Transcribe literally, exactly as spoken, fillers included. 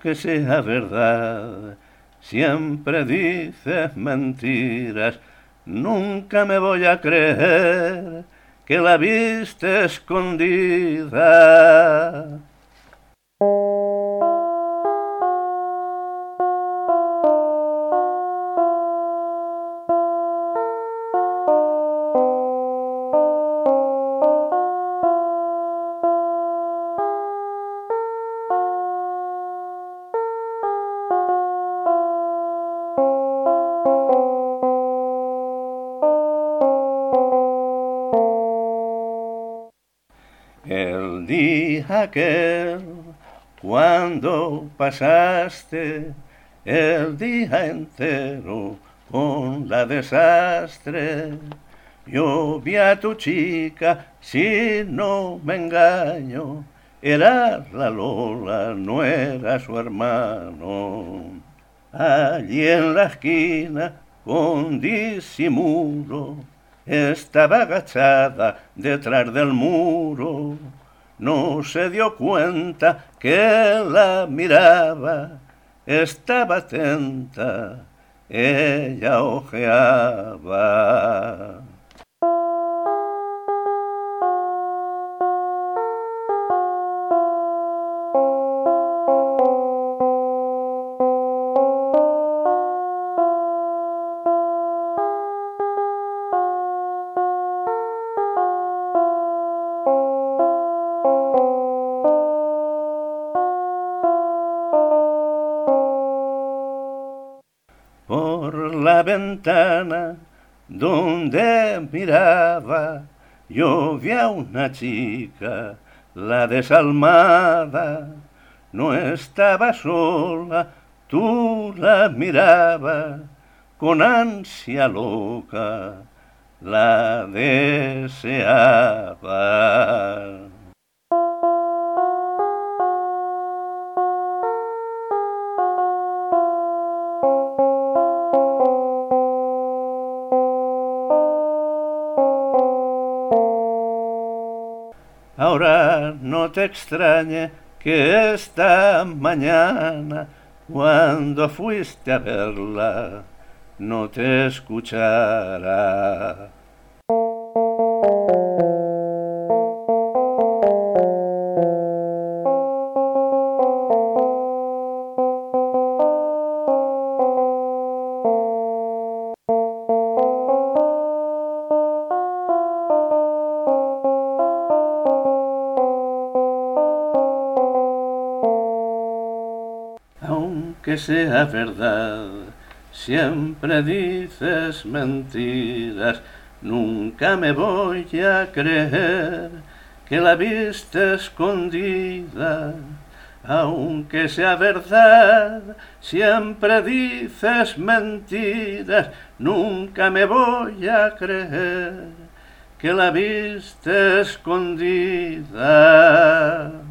aunque sea verdad, siempre dices mentiras. Nunca me voy a creer que la viste escondida. El día aquel, cuando pasaste el día entero con la desastre, yo vi a tu chica, si no me engaño, era la Lola, no era su hermano. Allí en la esquina, con disimulo, estaba agachada detrás del muro. No se dio cuenta que la miraba, estaba atenta, ella ojeaba. Por la ventana donde miraba, yo vi a una chica, la desalmada. No estaba sola, tú la mirabas con ansia loca, la deseaba. Ahora no te extrañe que esta mañana, cuando fuiste a verla, no te escuchara. Aunque sea verdad, siempre dices mentiras. Nunca me voy a creer que la viste escondida. Aunque sea verdad, siempre dices mentiras. Nunca me voy a creer que la viste escondida.